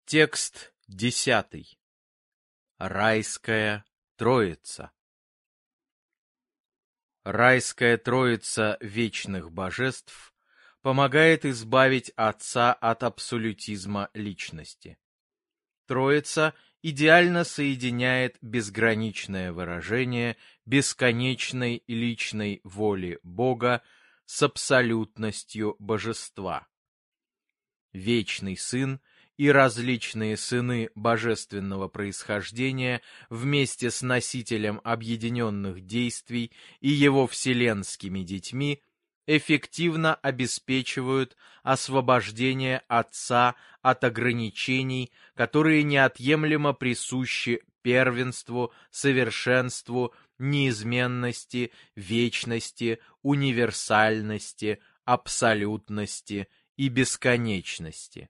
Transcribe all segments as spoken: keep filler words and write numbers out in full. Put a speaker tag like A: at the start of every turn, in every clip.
A: Текст десятый. Райская Троица. Райская Троица вечных божеств помогает избавить Отца от абсолютизма личности. Троица идеально соединяет безграничное выражение бесконечной личной воли Бога с абсолютностью божества. Вечный Сын и различные сыны божественного происхождения вместе с носителем объединенных действий и его вселенскими детьми эффективно обеспечивают освобождение Отца от ограничений, которые неотъемлемо присущи первенству, совершенству, неизменности, вечности, универсальности, абсолютности и бесконечности.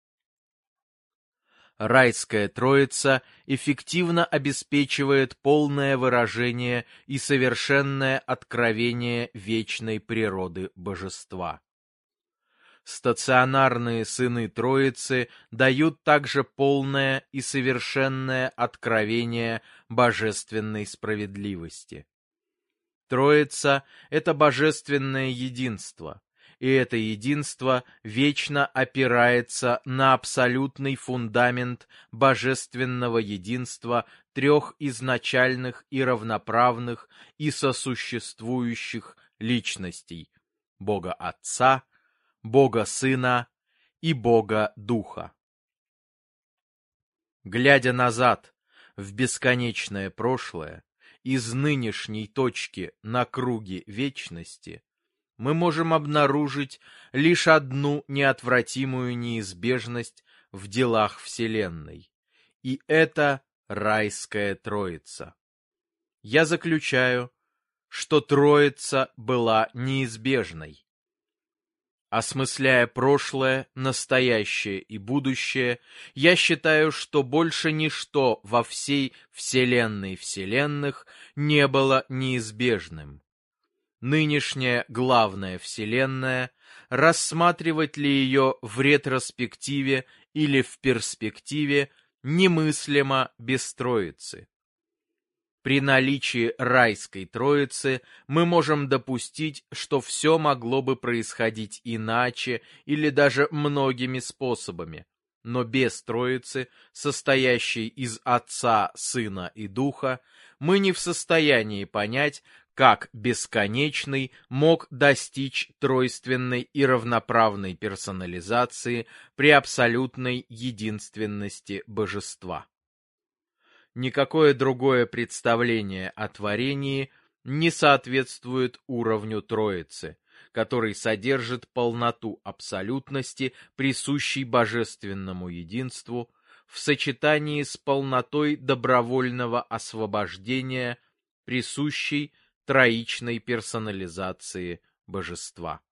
A: Райская Троица эффективно обеспечивает полное выражение и совершенное откровение вечной природы божества. Стационарные сыны Троицы дают также полное и совершенное откровение божественной справедливости. Троица — это божественное единство, и это единство вечно опирается на абсолютный фундамент божественного единства трех изначальных и равноправных и сосуществующих личностей — Бога Отца, Бога Сына и Бога Духа. Глядя назад в бесконечное прошлое, из нынешней точки на круге вечности, мы можем обнаружить лишь одну неотвратимую неизбежность в делах Вселенной, и это Райская Троица. Я заключаю, что Троица была неизбежной. Осмысляя прошлое, настоящее и будущее, я считаю, что больше ничто во всей Вселенной вселенных не было неизбежным. Нынешняя главная Вселенная, рассматривать ли ее в ретроспективе или в перспективе, немыслимо без Троицы. При наличии Райской Троицы мы можем допустить, что все могло бы происходить иначе или даже многими способами, но без Троицы, состоящей из Отца, Сына и Духа, мы не в состоянии понять, как бесконечный мог достичь тройственной и равноправной персонализации при абсолютной единственности божества. Никакое другое представление о творении не соответствует уровню Троицы, который содержит полноту абсолютности, присущей божественному единству, в сочетании с полнотой добровольного освобождения, присущей троичной персонализации божества.